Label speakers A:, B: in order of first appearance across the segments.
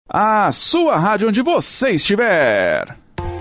A: A sua rádio onde você estiver.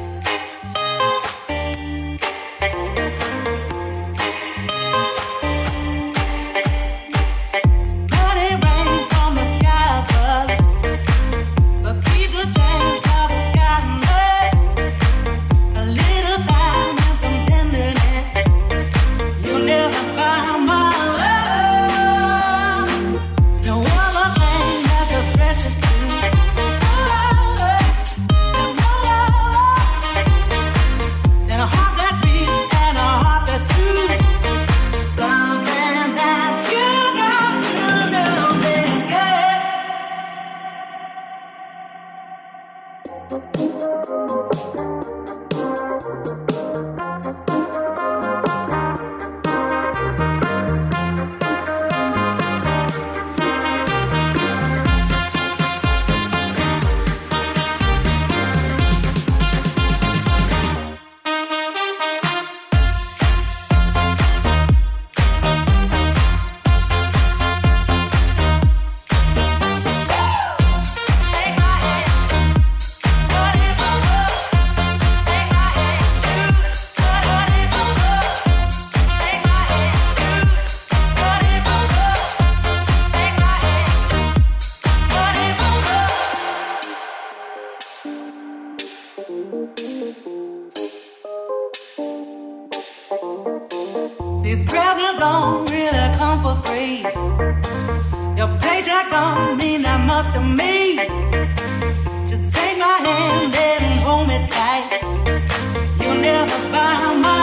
B: These presents don't really come for free. Your paycheck don't mean that much to me. Just take my hand and hold me tight. You'll never buy my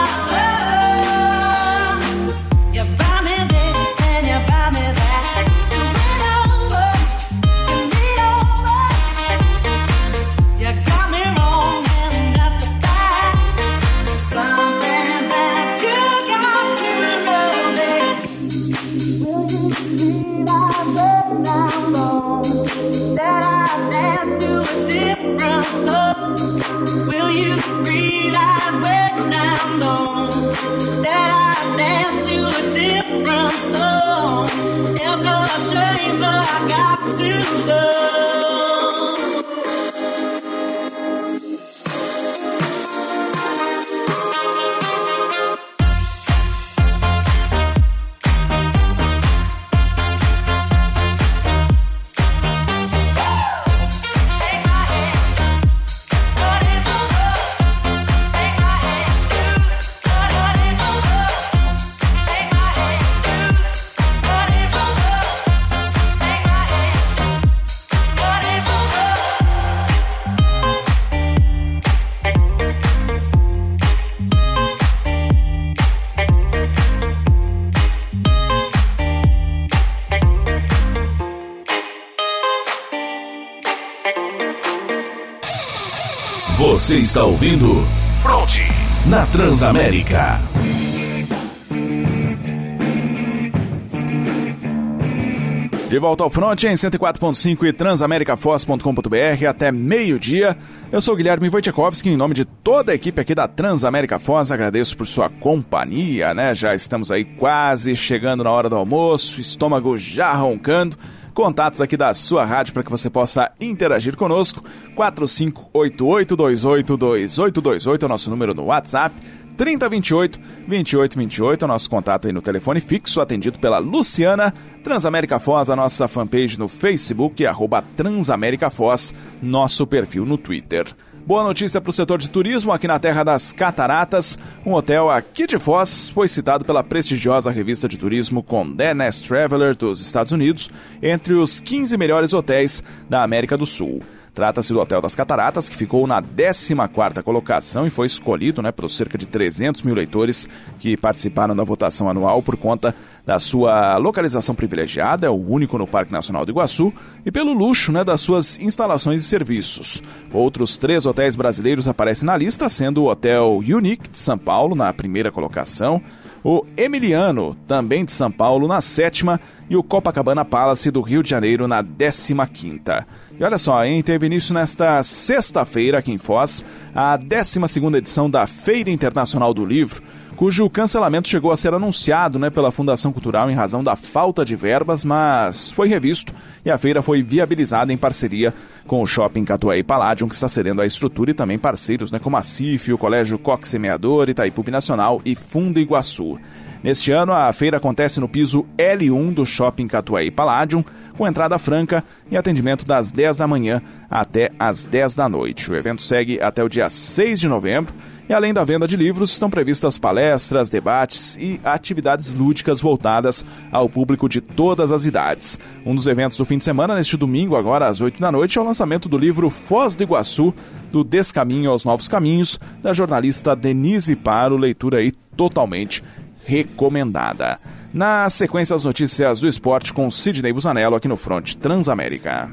B: love. You buy me this and you buy me that. So win over, win me over. You got me wrong and that's a fact. Something that you got to know is, will you realize when I'm wrong, that I dance to a different love? Will you realize when I'm gone, that I dance to a different song? It's a shame that I got to go.
C: Você está ouvindo Fronte na Transamérica.
A: De volta ao Fronte em 104.5 e transamericafoz.com.br até meio-dia. Eu sou o Guilherme Wojciechowski, em nome de toda a equipe aqui da Transamérica Foz, agradeço por sua companhia, né? Já estamos aí quase chegando na hora do almoço, estômago já roncando. Contatos aqui da sua rádio para que você possa interagir conosco. 4588282828 é o nosso número no WhatsApp. 3028-2828 é o nosso contato aí no telefone fixo, atendido pela Luciana. Transamérica Foz, a nossa fanpage no Facebook, @Transamérica Foz, nosso perfil no Twitter. Boa notícia para o setor de turismo aqui na Terra das Cataratas. Um hotel aqui de Foz foi citado pela prestigiosa revista de turismo Condé Nast Traveler dos Estados Unidos entre os 15 melhores hotéis da América do Sul. Trata-se do Hotel das Cataratas, que ficou na 14ª colocação e foi escolhido pelos cerca de 300 mil leitores que participaram da votação anual por conta da sua localização privilegiada, é o único no Parque Nacional do Iguaçu, e pelo luxo das suas instalações e serviços. Outros 3 hotéis brasileiros aparecem na lista, sendo o Hotel Unique de São Paulo na 1ª colocação, o Emiliano, também de São Paulo, na 7ª, e o Copacabana Palace do Rio de Janeiro na 15ª. E olha só, teve início nesta sexta-feira aqui em Foz, a 12ª edição da Feira Internacional do Livro, cujo cancelamento chegou a ser anunciado, pela Fundação Cultural em razão da falta de verbas, mas foi revisto e a feira foi viabilizada em parceria com o Shopping Catuaí Palladium, que está cedendo a estrutura, e também parceiros, como a CIF, o Colégio Coque Semeador, Itaipu Nacional e Fundo Iguaçu. Neste ano, a feira acontece no piso L1 do Shopping Catuaí Palladium, com entrada franca e atendimento das 10 da manhã até as 10 da noite. O evento segue até o dia 6 de novembro e, além da venda de livros, estão previstas palestras, debates e atividades lúdicas voltadas ao público de todas as idades. Um dos eventos do fim de semana, neste domingo, agora às 8 da noite, é o lançamento do livro Foz do Iguaçu, do Descaminho aos Novos Caminhos, da jornalista Denise Paro, leitura aí totalmente recomendada. Na sequência, as notícias do esporte com Sidney Busanello aqui no Front Transamérica.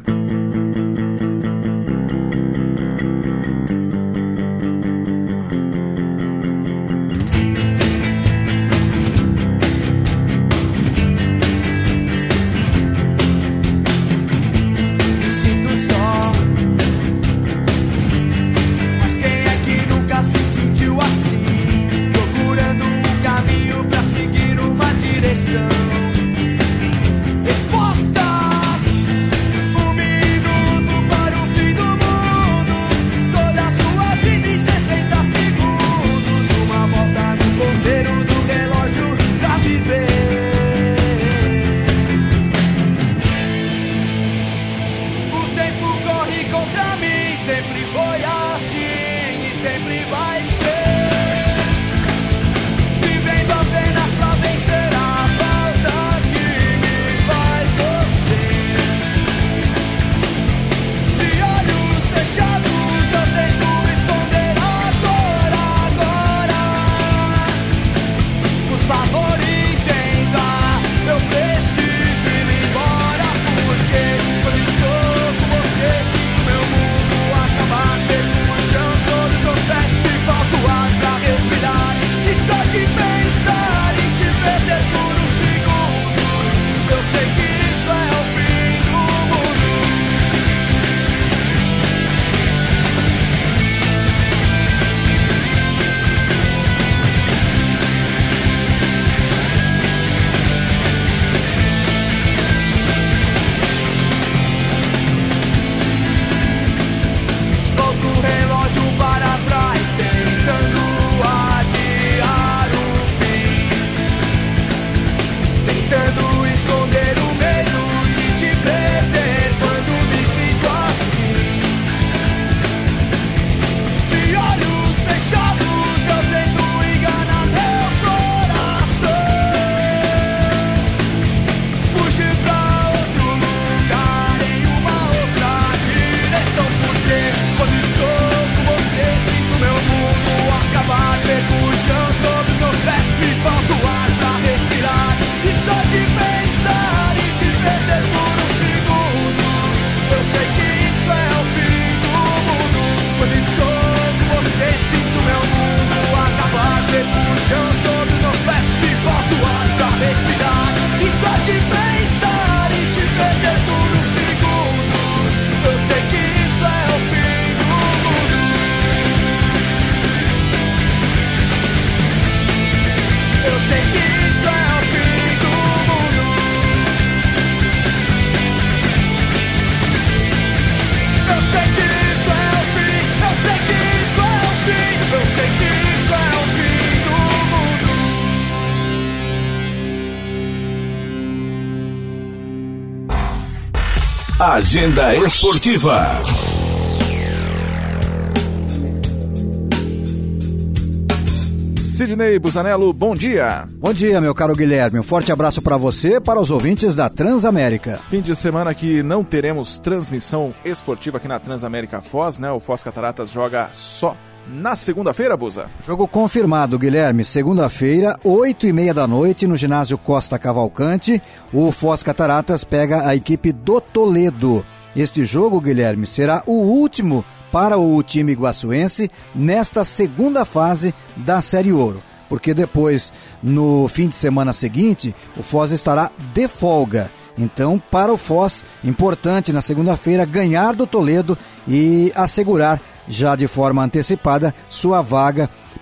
C: Agenda Esportiva.
A: Sidney Busanello, bom dia.
D: Bom dia, meu caro Guilherme. Um forte abraço para você e para os ouvintes da Transamérica.
A: Fim de semana que não teremos transmissão esportiva aqui na Transamérica Foz, O Foz Cataratas joga só na segunda-feira, Busa?
D: Jogo confirmado, Guilherme. Segunda-feira, 8h30 da noite, no ginásio Costa Cavalcante, o Foz Cataratas pega a equipe do Toledo. Este jogo, Guilherme, será o último para o time iguaçuense nesta segunda fase da Série Ouro. Porque depois, no fim de semana seguinte, o Foz estará de folga. Então, para o Foz, importante na segunda-feira ganhar do Toledo e assegurar já de forma antecipada sua vaga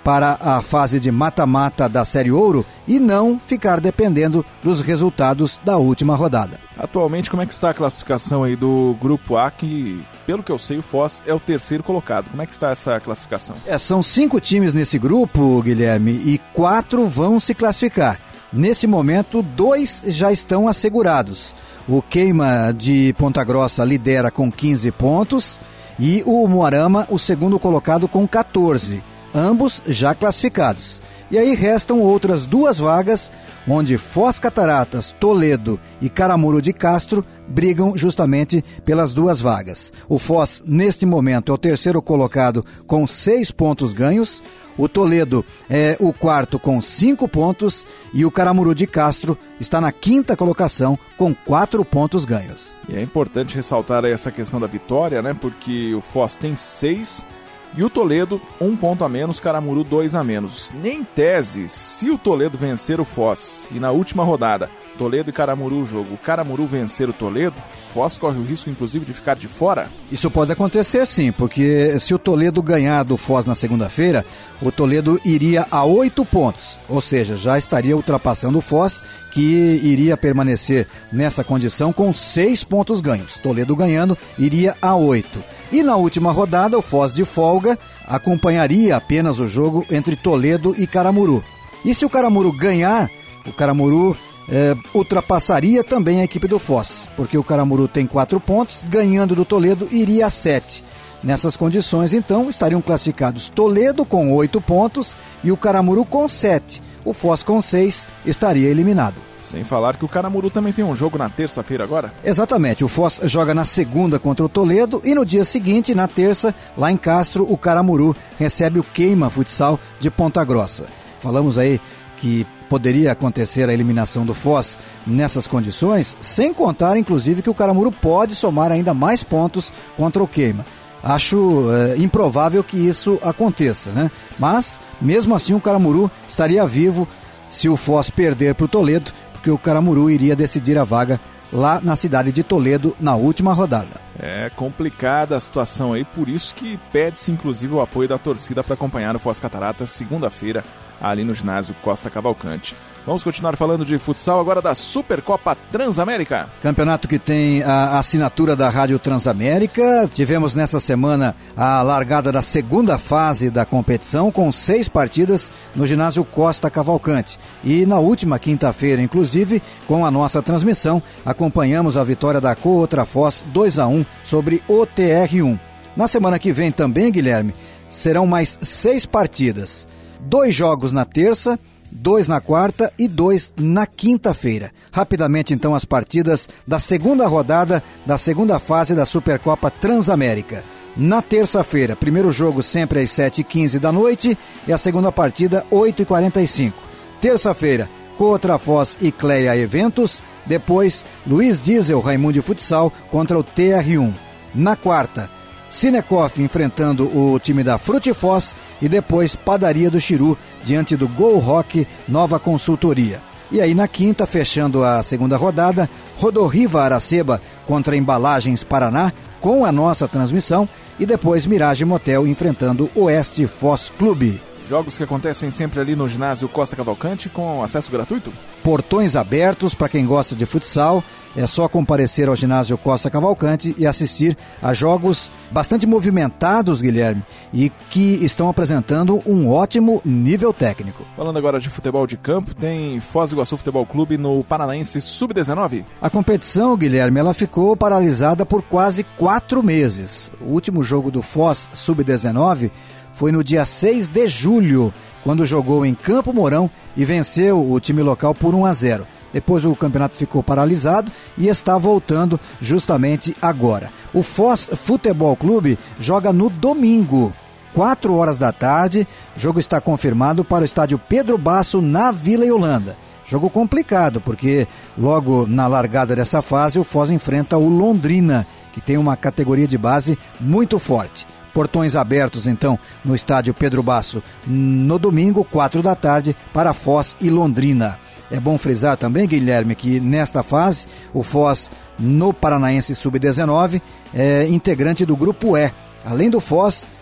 D: para a fase de mata-mata da Série Ouro e não ficar dependendo dos resultados da última rodada.
A: Atualmente, como é que está a classificação aí do Grupo A, que, pelo que eu sei, o Foz é o terceiro colocado. Como é que está essa classificação?
D: São 5 times nesse grupo, Guilherme, e 4 vão se classificar. Nesse momento, 2 já estão assegurados. O Queima de Ponta Grossa lidera com 15 pontos e o Umuarama, o segundo colocado, com 14. Ambos já classificados. E aí restam outras 2 vagas, onde Foz Cataratas, Toledo e Caramuru de Castro brigam justamente pelas 2 vagas. O Foz, neste momento, é o terceiro colocado com 6 pontos ganhos, o Toledo é o quarto com 5 pontos e o Caramuru de Castro está na 5ª colocação com 4 pontos ganhos.
A: E é importante ressaltar essa questão da vitória, né? Porque o Foz tem 6 e o Toledo 1 ponto a menos, Caramuru 2 a menos. Nem tese, se o Toledo vencer o Foz e na última rodada Toledo e Caramuru o jogo, o Caramuru vencer o Toledo, Foz corre o risco inclusive de ficar de fora?
D: Isso pode acontecer sim, porque se o Toledo ganhar do Foz na segunda-feira, o Toledo iria a 8 pontos, ou seja, já estaria ultrapassando o Foz, que iria permanecer nessa condição com 6 pontos ganhos. Toledo ganhando, iria a 8. E na última rodada, o Foz de folga acompanharia apenas o jogo entre Toledo e Caramuru. E se o Caramuru ganhar, o Caramuru ultrapassaria também a equipe do Foz, porque o Caramuru tem 4 pontos, ganhando do Toledo iria a 7. Nessas condições, então, estariam classificados Toledo com 8 pontos e o Caramuru com 7. O Foz com 6 estaria eliminado.
A: Sem falar que o Caramuru também tem um jogo na terça-feira agora.
D: Exatamente, o Foz joga na segunda contra o Toledo e no dia seguinte, na terça, lá em Castro, o Caramuru recebe o Queima Futsal de Ponta Grossa. Falamos aí que poderia acontecer a eliminação do Foz nessas condições, sem contar, inclusive, que o Caramuru pode somar ainda mais pontos contra o Queima. Acho improvável que isso aconteça, né? Mas, mesmo assim, o Caramuru estaria vivo se o Foz perder para o Toledo, porque o Caramuru iria decidir a vaga lá na cidade de Toledo na última rodada.
A: É complicada a situação aí, por isso que pede-se inclusive o apoio da torcida para acompanhar o Foz Cataratas segunda-feira ali no ginásio Costa Cavalcante. Vamos continuar falando de futsal agora da Supercopa Transamérica.
D: Campeonato que tem a assinatura da Rádio Transamérica. Tivemos nessa semana a largada da segunda fase da competição com 6 partidas no ginásio Costa Cavalcante. E na última quinta-feira, inclusive, com a nossa transmissão, acompanhamos a vitória da Cooutra Foz 2-1 sobre o TR1. Na semana que vem também, Guilherme, serão mais 6 partidas. 2 jogos na terça, 2 na quarta e 2 na quinta-feira. Rapidamente, então, as partidas da segunda rodada da segunda fase da Supercopa Transamérica. Na terça-feira, primeiro jogo sempre às 7h15 da noite e a segunda partida 8h45. Terça-feira, Cooutra Foz e Cleia Eventos. Depois, Luiz Diesel Raimundo Futsal contra o TR1. Na quarta, Cinecoff enfrentando o time da Frutifoz e depois Padaria do Chiru diante do Gol Rock Nova Consultoria. E aí na quinta, fechando a segunda rodada, Rodorriva Araceba contra Embalagens Paraná com a nossa transmissão e depois Mirage Motel enfrentando Oeste Foz Clube.
A: Jogos que acontecem sempre ali no ginásio Costa Cavalcante com acesso gratuito?
D: Portões abertos para quem gosta de futsal. É só comparecer ao ginásio Costa Cavalcante e assistir a jogos bastante movimentados, Guilherme, e que estão apresentando um ótimo nível técnico.
A: Falando agora de futebol de campo, tem Foz do Iguaçu Futebol Clube no Paranaense Sub-19?
D: A competição, Guilherme, ela ficou paralisada por quase 4 meses. O último jogo do Foz Sub-19 foi no dia 6 de julho, quando jogou em Campo Mourão e venceu o time local por 1-0. Depois o campeonato ficou paralisado e está voltando justamente agora. O Foz Futebol Clube joga no domingo, 4 horas da tarde. O jogo está confirmado para o estádio Pedro Basso, na Vila Yolanda. Jogo complicado, porque logo na largada dessa fase o Foz enfrenta o Londrina, que tem uma categoria de base muito forte. Portões abertos, então, no estádio Pedro Basso, no domingo, 4 da tarde, para Foz e Londrina. É bom frisar também, Guilherme, que nesta fase, o Foz, no Paranaense Sub-19, é integrante do Grupo E. Além do Foz,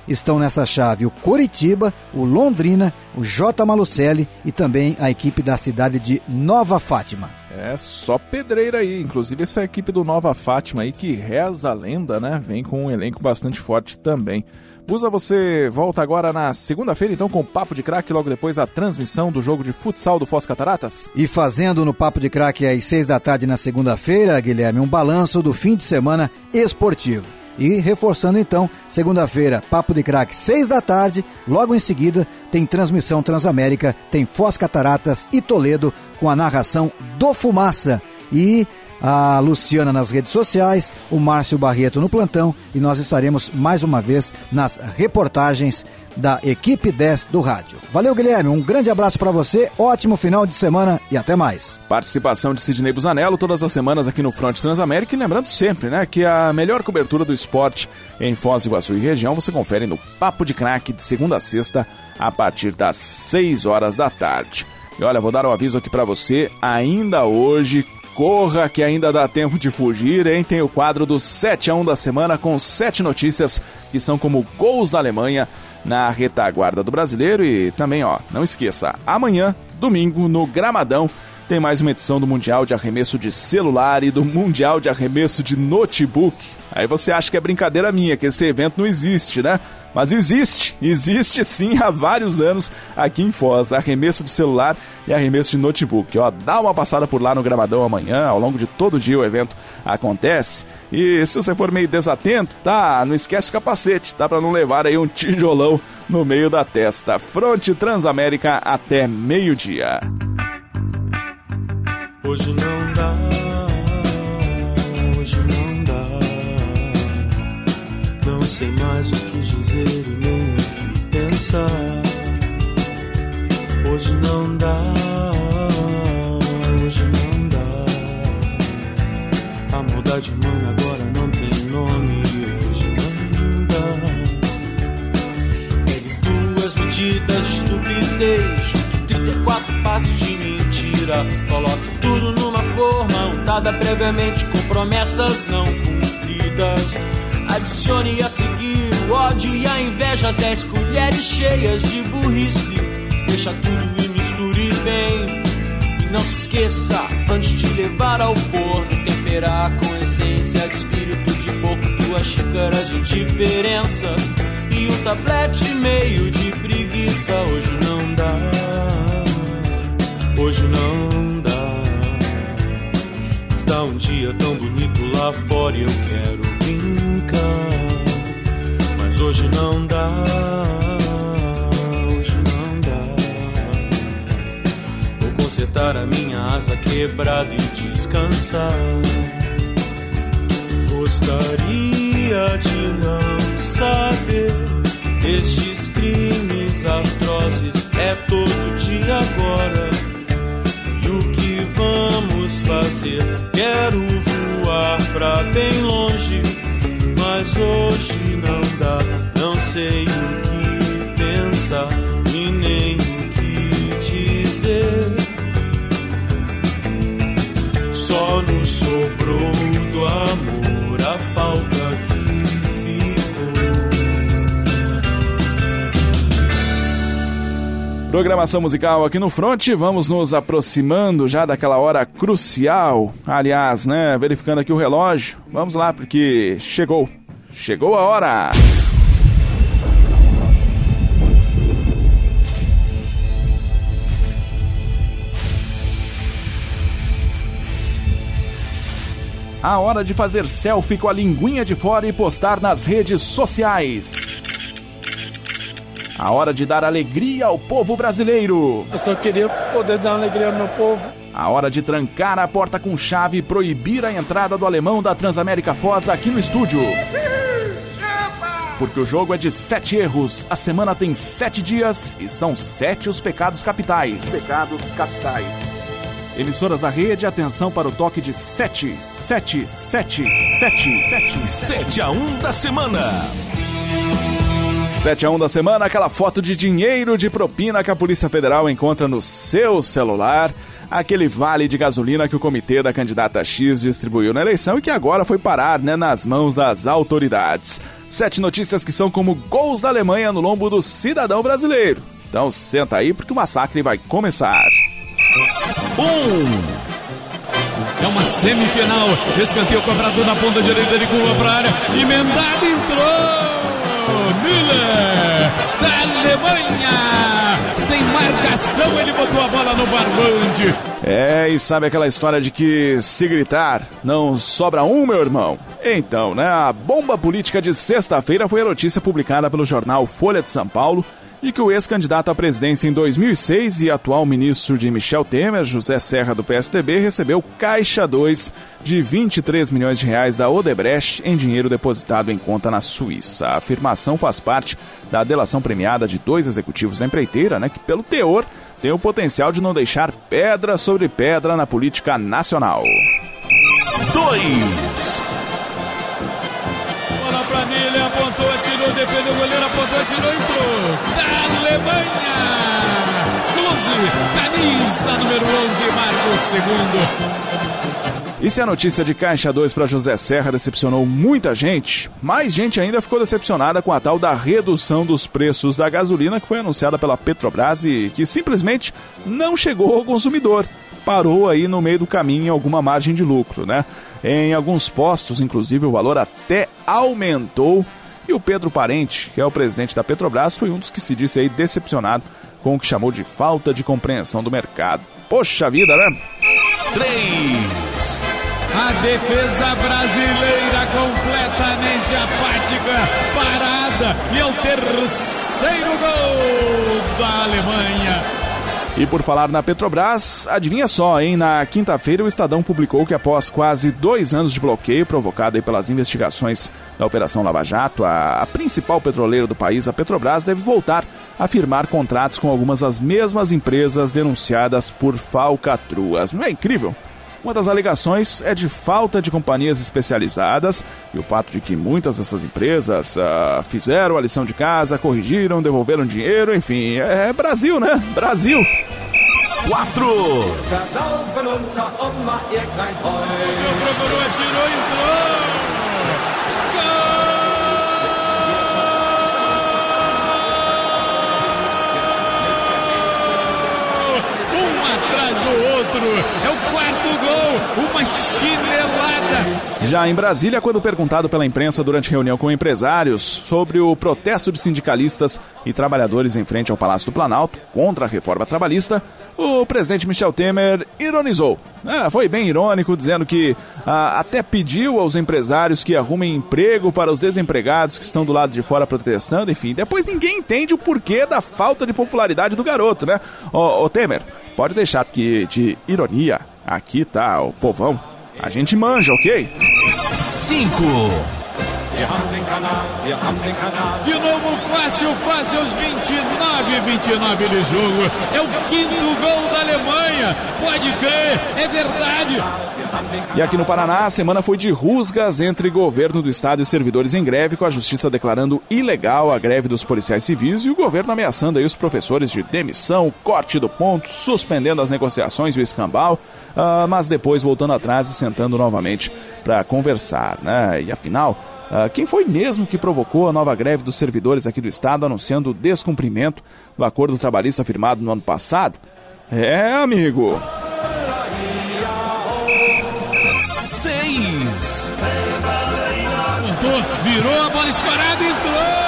D: estão nessa chave o Coritiba, o Londrina, o J. Malucelli e também a equipe da cidade de Nova Fátima.
A: É só pedreira aí, inclusive essa equipe do Nova Fátima aí que reza a lenda, né? Vem com um elenco bastante forte também. Busa, você volta agora na segunda-feira, então, com o Papo de Craque, logo depois a transmissão do jogo de futsal do Foz Cataratas?
D: E fazendo no Papo de Craque às 6 da tarde na segunda-feira, Guilherme, um balanço do fim de semana esportivo. E reforçando então, segunda-feira, Papo de Craque, 6 da tarde, logo em seguida tem transmissão Transamérica, tem Foz Cataratas e Toledo com a narração do Fumaça. E a Luciana nas redes sociais, o Márcio Barreto no plantão e nós estaremos mais uma vez nas reportagens da Equipe 10 do rádio. Valeu, Guilherme, um grande abraço para você, ótimo final de semana e até mais.
A: Participação de Sidney Busanello todas as semanas aqui no Fronte Transamérica, e lembrando sempre, né, que a melhor cobertura do esporte em Foz do Iguaçu e região você confere no Papo de Craque de segunda a sexta a partir das 6 horas da tarde. E olha, vou dar um aviso aqui para você, ainda hoje, corra que ainda dá tempo de fugir, hein? Tem o quadro do 7-1 da semana com 7 notícias que são como gols da Alemanha na retaguarda do Brasileiro. E também, ó, não esqueça, amanhã, domingo, no Gramadão, tem mais uma edição do Mundial de Arremesso de Celular e do Mundial de Arremesso de Notebook. Aí você acha que é brincadeira minha, que esse evento não existe, né? Mas existe sim há vários anos aqui em Foz, arremesso de celular e arremesso de notebook. Ó, dá uma passada por lá no Gramadão amanhã, ao longo de todo o dia o evento acontece. E se você for meio desatento, tá, não esquece o capacete, tá, pra não levar aí um tijolão no meio da testa. Fronte Transamérica até meio-dia.
E: Hoje não dá, hoje não dá. Não sei mais o que dizer e nem o que pensar. Hoje não dá, hoje não dá. A maldade humana agora não tem nome. Hoje não dá. Pegue 2 medidas de estupidez, 34 partes de mentira. Coloque tudo numa forma untada previamente com promessas não cumpridas. Adicione a seguir o ódio e a inveja, as 10 colheres cheias de burrice. Deixa tudo e misture bem. E não se esqueça, antes de levar ao forno, temperar com essência de espírito de porco, 2 xícaras de indiferença e um tablete meio de preguiça. Hoje não dá, hoje não dá. Está um dia tão bonito lá fora e eu quero brincar, mas hoje não dá, hoje não dá. Vou consertar a minha asa quebrada e descansar. Gostaria de não saber, estes crimes atrozes é todo dia agora. E o que vamos fazer? Quero voar pra bem longe, mas hoje não dá. Não sei o que pensar e nem o que dizer. Só nos sobrou do amor a falta que
A: Programação musical aqui no Fronte, vamos nos aproximando já daquela hora crucial, aliás, né, verificando aqui o relógio, vamos lá, porque chegou a hora! A hora de fazer selfie com a linguinha de fora e postar nas redes sociais. A hora de dar alegria ao povo brasileiro.
F: Eu só queria poder dar alegria ao meu povo.
A: A hora de trancar a porta com chave e proibir a entrada do alemão da Transamérica Foz aqui no estúdio. Porque o jogo é de 7 erros, a semana tem 7 dias e são 7 os pecados capitais. Emissoras da rede, atenção para o toque de 7.
C: 7-1 da semana.
A: 7-1 da semana, aquela foto de dinheiro de propina que a Polícia Federal encontra no seu celular, aquele vale de gasolina que o comitê da candidata X distribuiu na eleição e que agora foi parar, né, nas mãos das autoridades. 7 notícias que são como gols da Alemanha no lombo do cidadão brasileiro. Então senta aí porque o massacre vai começar.
G: É uma semifinal, escanteio cobrado na ponta direita, ele curva para a área, emendado, entrou! Müller, da Alemanha, sem marcação, ele botou a bola no barbante.
A: E sabe aquela história de que se gritar não sobra um, meu irmão? Então, né, a bomba política de sexta-feira foi a notícia publicada pelo jornal Folha de São Paulo de que o ex-candidato à presidência em 2006 e atual ministro de Michel Temer, José Serra do PSDB, recebeu caixa 2 de 23 milhões de reais da Odebrecht em dinheiro depositado em conta na Suíça. A afirmação faz parte da delação premiada de 2 executivos da empreiteira, né, que pelo teor tem o potencial de não deixar pedra sobre pedra na política nacional.
C: 2.
G: Bola pra Nele, apontou, atirou, defendeu o goleiro, apontou, atirou, entrou. Da Alemanha! Klose, camisa número 11, marca o segundo.
A: E se a notícia de caixa 2 para José Serra decepcionou muita gente, mais gente ainda ficou decepcionada com a tal da redução dos preços da gasolina que foi anunciada pela Petrobras e que simplesmente não chegou ao consumidor. Parou aí no meio do caminho em alguma margem de lucro, né? Em alguns postos, inclusive, o valor até aumentou. E o Pedro Parente, que é o presidente da Petrobras, foi um dos que se disse aí decepcionado com o que chamou de falta de compreensão do mercado. Poxa vida, né?
C: 3.
G: A defesa brasileira completamente apática, parada, e é o terceiro gol da Alemanha.
A: E por falar na Petrobras, adivinha só, hein? Na quinta-feira o Estadão publicou que após quase 2 anos de bloqueio provocado aí pelas investigações da Operação Lava Jato, a principal petroleira do país, a Petrobras, deve voltar a firmar contratos com algumas das mesmas empresas denunciadas por falcatruas. Não é incrível? Uma das alegações é de falta de companhias especializadas e o fato de que muitas dessas empresas fizeram a lição de casa, corrigiram, devolveram dinheiro, enfim, é Brasil, né? Brasil!
C: 4.
G: Procurou, atirou, entrou! Do outro, é o quarto gol, uma chinelada.
A: Já em Brasília, quando perguntado pela imprensa durante reunião com empresários sobre o protesto de sindicalistas e trabalhadores em frente ao Palácio do Planalto contra a reforma trabalhista, o presidente Michel Temer ironizou. Foi bem irônico, dizendo que até pediu aos empresários que arrumem emprego para os desempregados que estão do lado de fora protestando, enfim. Depois ninguém entende o porquê da falta de popularidade do garoto, né? Ô Temer, pode deixar que de ironia, aqui tá o povão, a gente manja, ok?
C: 5.
G: De novo, fácil, aos 29 de jogo. É o 5º gol da Alemanha. Pode crer, é verdade.
A: E aqui no Paraná, a semana foi de rusgas entre governo do estado e servidores em greve, com a justiça declarando ilegal a greve dos policiais civis e o governo ameaçando aí os professores de demissão, corte do ponto, suspendendo as negociações e o escambau, mas depois voltando atrás e sentando novamente para conversar, né? E afinal, quem foi mesmo que provocou a nova greve dos servidores aqui do estado, anunciando o descumprimento do acordo trabalhista firmado no ano passado? Amigo!
C: 6.
G: Virou a bola escorada, entrou!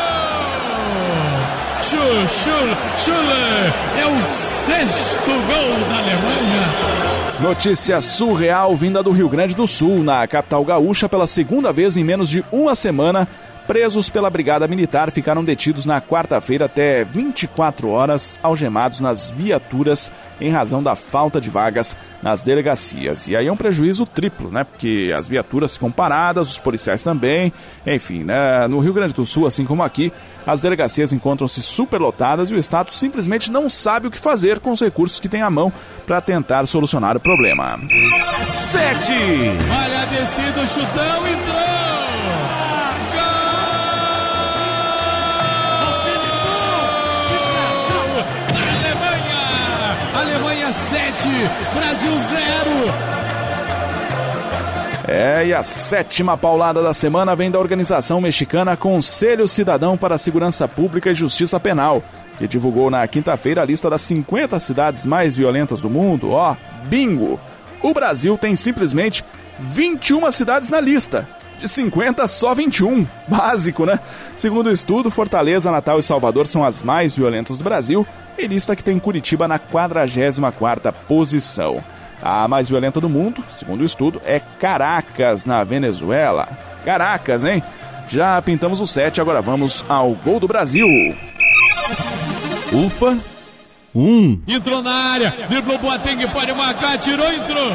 G: Schuller! É o 6º gol da Alemanha!
A: Notícia surreal vinda do Rio Grande do Sul. Na capital gaúcha, pela segunda vez em menos de uma semana, presos pela Brigada Militar ficaram detidos na quarta-feira até 24 horas, algemados nas viaturas em razão da falta de vagas nas delegacias. E aí é um prejuízo triplo, né? Porque as viaturas ficam paradas, os policiais também, enfim, né? No Rio Grande do Sul, assim como aqui, as delegacias encontram-se superlotadas e o Estado simplesmente não sabe o que fazer com os recursos que tem à mão para tentar solucionar o problema.
C: 7.
G: Olha a descida, o chutão, entrou! Gol! América 7, Brasil 0.
A: E a 7ª paulada da semana vem da organização mexicana Conselho Cidadão para a Segurança Pública e Justiça Penal, que divulgou na quinta-feira a lista das 50 cidades mais violentas do mundo. Bingo! O Brasil tem simplesmente 21 cidades na lista. De 50, só 21. Básico, né? Segundo o estudo, Fortaleza, Natal e Salvador são as mais violentas do Brasil, e lista que tem Curitiba na 44ª posição. A mais violenta do mundo, segundo o estudo, é Caracas, na Venezuela. Caracas, hein? Já pintamos o 7, agora vamos ao gol do Brasil.
C: Ufa,
G: 1. Entrou na área, driblou Boateng, pode marcar, tirou, entrou.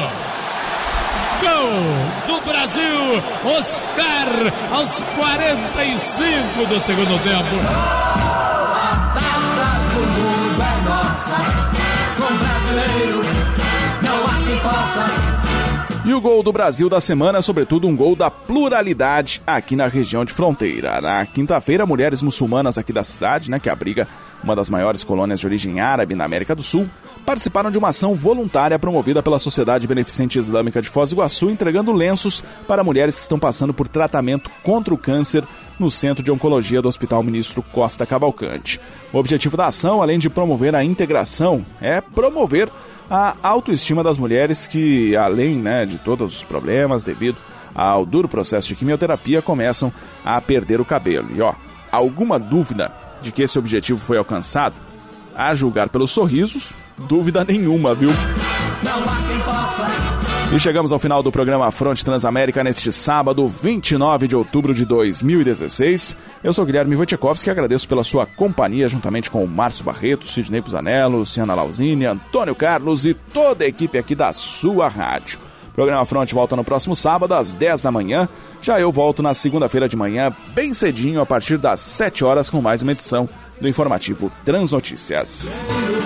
G: Gol do Brasil, Oscar, aos 45 do segundo tempo.
H: A taça do mundo é nossa, com brasileiro não há quem possa.
A: E o gol do Brasil da semana é, sobretudo, um gol da pluralidade aqui na região de fronteira. Na quinta-feira, mulheres muçulmanas aqui da cidade, que abriga uma das maiores colônias de origem árabe na América do Sul, participaram de uma ação voluntária promovida pela Sociedade Beneficente Islâmica de Foz do Iguaçu, entregando lenços para mulheres que estão passando por tratamento contra o câncer no Centro de Oncologia do Hospital Ministro Costa Cavalcante. O objetivo da ação, além de promover a integração, é promover a autoestima das mulheres que, além de todos os problemas devido ao duro processo de quimioterapia, começam a perder o cabelo. E alguma dúvida de que esse objetivo foi alcançado? A julgar pelos sorrisos, dúvida nenhuma, viu?
H: Não há quem possa.
A: E chegamos ao final do programa Fronte Transamérica neste sábado, 29 de outubro de 2016. Eu sou Guilherme Wojciechowski e agradeço pela sua companhia, juntamente com o Márcio Barreto, Sidney Busanello, Luciana Lausini, Antônio Carlos e toda a equipe aqui da sua rádio. O programa Fronte volta no próximo sábado, às 10 da manhã. Já eu volto na segunda-feira de manhã, bem cedinho, a partir das 7 horas, com mais uma edição do informativo Transnotícias.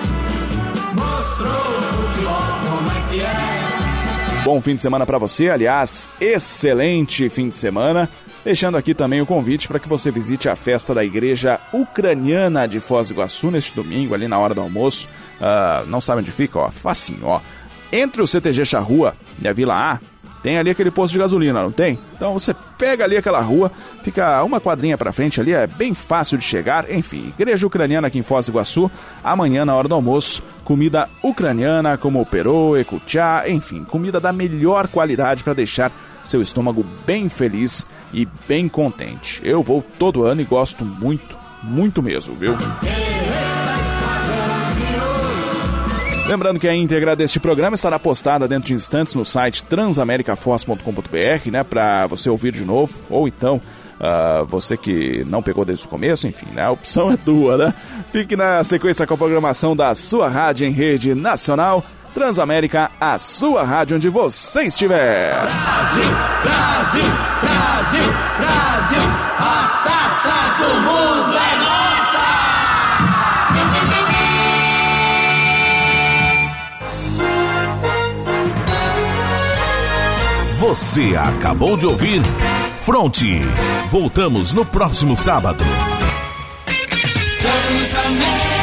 A: Bom fim de semana para você, aliás, excelente fim de semana. Deixando aqui também o convite para que você visite a festa da Igreja Ucraniana de Foz do Iguaçu neste domingo, ali na hora do almoço. Não sabe onde fica? Facinho, Entre o CTG Charrua e a Vila A, tem ali aquele posto de gasolina, não tem? Então você pega ali aquela rua, fica uma quadrinha pra frente ali, é bem fácil de chegar. Enfim, Igreja Ucraniana aqui em Foz do Iguaçu, amanhã na hora do almoço, comida ucraniana como perô, ekuchá, enfim, comida da melhor qualidade para deixar seu estômago bem feliz e bem contente. Eu vou todo ano e gosto muito, muito mesmo, viu? Lembrando que a íntegra deste programa estará postada dentro de instantes no site transamericafoz.com.br, para você ouvir de novo, ou então você que não pegou desde o começo, enfim, a opção é tua, Fique na sequência com a programação da sua rádio em rede nacional, Transamérica, a sua rádio onde você estiver.
H: Brasil, Brasil, Brasil, Brasil, a taça do mundo é nossa!
C: Você acabou de ouvir Fronte. Voltamos no próximo sábado.
H: Transamérica.